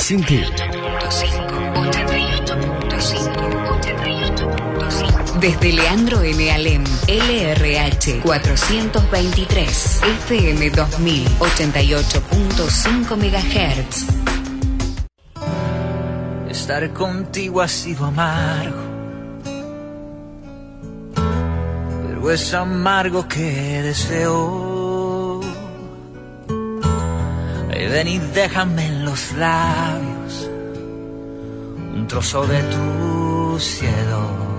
Sin ti. Desde Leandro N. Alem, LRH 423, FM 2000, 88.5 MHz. Estar contigo ha sido amargo, pero es amargo que deseo. Ven y déjame en los labios un trozo de tu cielo.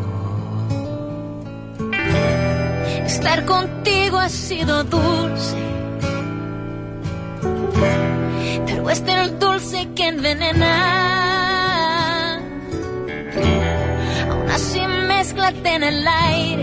Estar contigo ha sido dulce, pero es el dulce que envenena. Aún así mézclate en el aire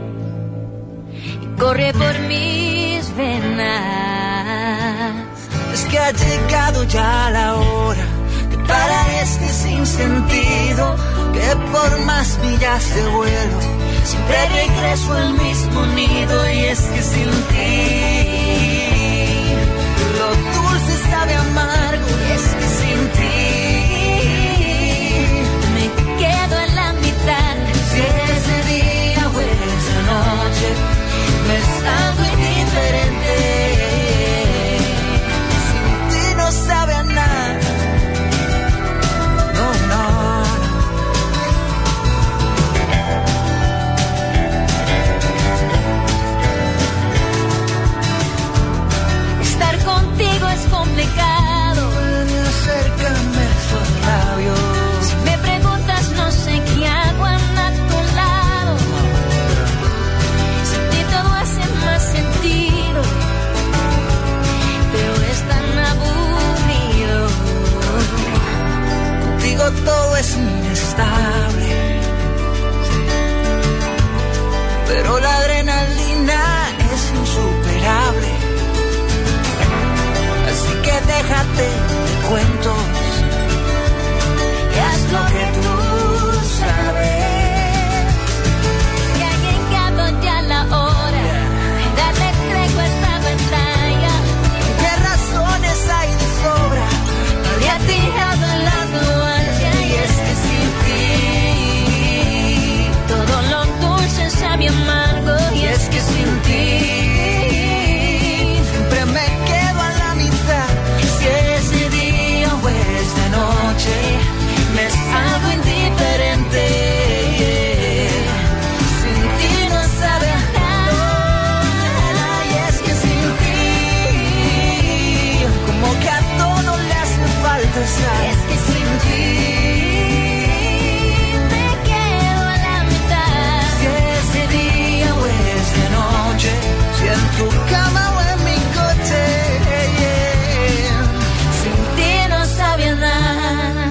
y corre por mis venas. Es que ha llegado ya la hora de parar este sinsentido, que por más millas de vuelo siempre regreso al mismo nido. Y es que sin ti lo dulce sabe amargo. Y es que sin ti me quedo en la mitad. Si ese día o esa noche me salgo indiferente, sin ti no sabe a nada. No, no. Contigo es complicado. Acércame a esos labios. Si me preguntas, no sé qué hago a tu lado. Sin ti todo hace más sentido, pero es tan aburrido. Contigo todo es inestable, pero la adrenalina es insuperable. Así que déjate de cuentos y haz lo que tú sabes. Que ha llegado ya la hora de darle tregua a esta batalla. ¿Qué razones hay de sobra? Nadie ha tirado la toalla. Y es que sin ti todo lo dulce sabe amargo. Y es que sin ti siempre me quedo a la mitad. Si ese día o esta noche me salgo indiferente, sin ti no sabe a nada. Y es que sin ti como que a todo le hace falta estar. es que sin ti me quedo a la mitad. Si ese día o esta noche, si en tu cama o en mi coche, Sin ti no sabe a nada.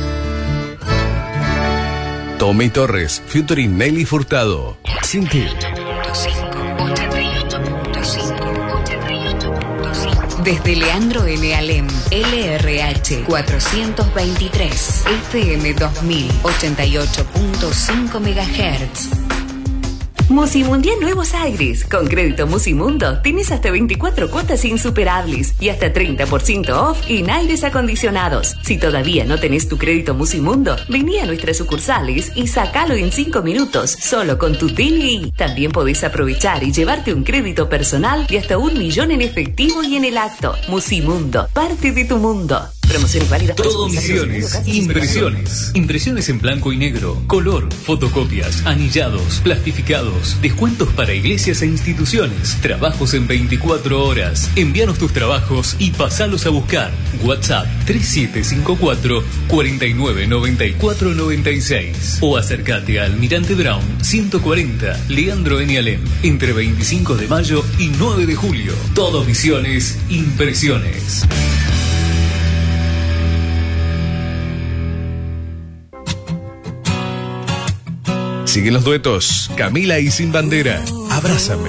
Tommy Torres, featuring Nelly Furtado. Sin ti. Desde Leandro N. Alem, LRH 423, FM 2000, 88.5 MHz. Musimundial Nuevos Aires. Con crédito Musimundo tienes hasta 24 cuotas insuperables y hasta 30% off en aires acondicionados. Si todavía no tenés tu crédito Musimundo, vení a nuestras sucursales y sacalo en 5 minutos solo con tu DNI. También podés aprovechar y llevarte un crédito personal de hasta 1 millón en efectivo y en el acto. Musimundo, parte de tu mundo. Promociones válidas. Todo misiones, impresiones. Impresiones en blanco y negro, color, fotocopias, anillados, plastificados, descuentos para iglesias e instituciones, trabajos en 24 horas. Envíanos tus trabajos y pasalos a buscar. WhatsApp 3754 499496 o acércate al Almirante Brown 140, Leandro N. Alem, entre 25 de mayo y 9 de julio. Todo misiones, impresiones. Siguen los duetos. Camila y Sin Bandera. Abrázame.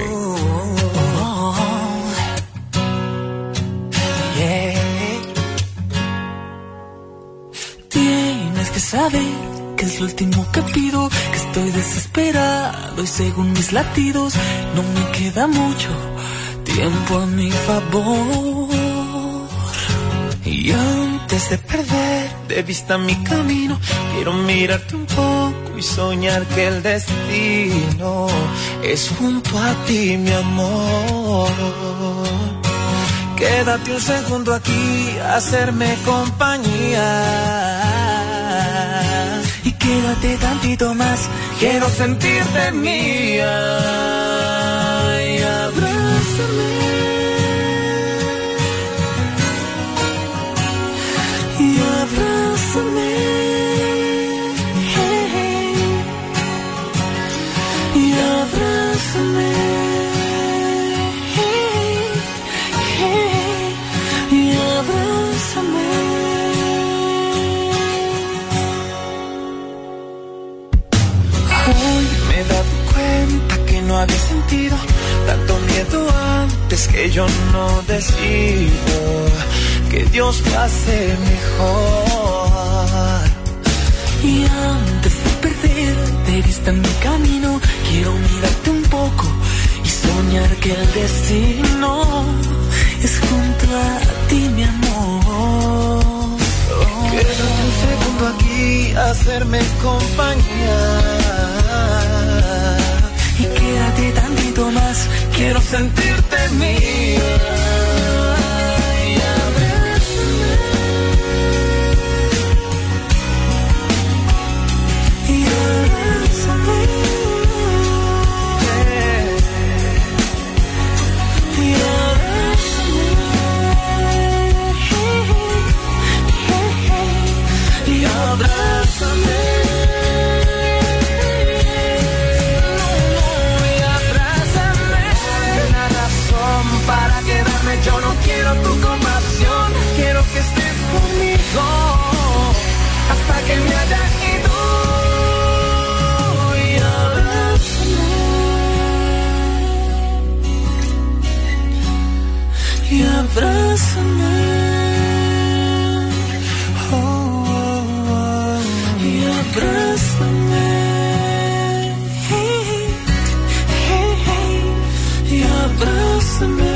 Tienes que saber que es lo último que pido, que estoy desesperado y según mis latidos no me queda mucho tiempo a mi favor. Y antes de perder de vista mi camino. Quiero mirarte un poco y soñar que el destino es junto a ti, mi amor. Quédate un segundo aquí, hacerme compañía. Y quédate tantito más, quiero sentirte mía. Y abrázame. Y abrázame. Y abrázame. Hoy me he dado cuenta que no había sentido tanto miedo antes, que yo no decido que Dios pase mejor. Y antes de perder de vista mi camino, quiero mirarte un poco y soñar que el destino es junto a ti, mi amor. Quédate un segundo aquí, hacerme compañía. Y quédate tantito más, quiero sentirte mía. Y abrázame. Y abrázame. Y abrázame. Y abrázame. Para quedarme, yo no quiero tu compasión, quiero que estés conmigo hasta que me haya ido. Y abrázame. Y abrázame. Oh, oh, oh. Y abrázame. Y abrázame.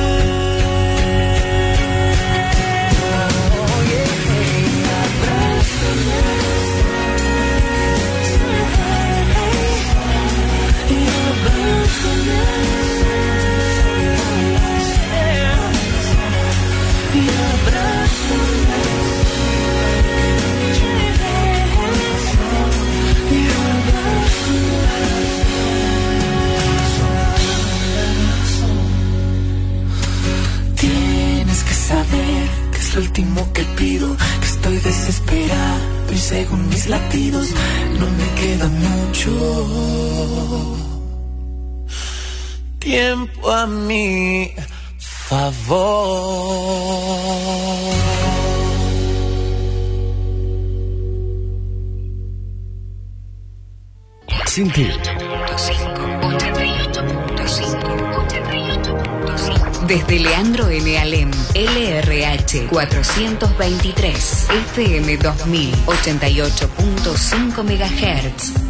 Saber que es lo último que pido, que estoy desesperado y según mis latidos no me queda mucho tiempo a mi favor. Sin ti. Desde Leandro N. Alem, LRH 423, FM 2000, 88.5 MHz.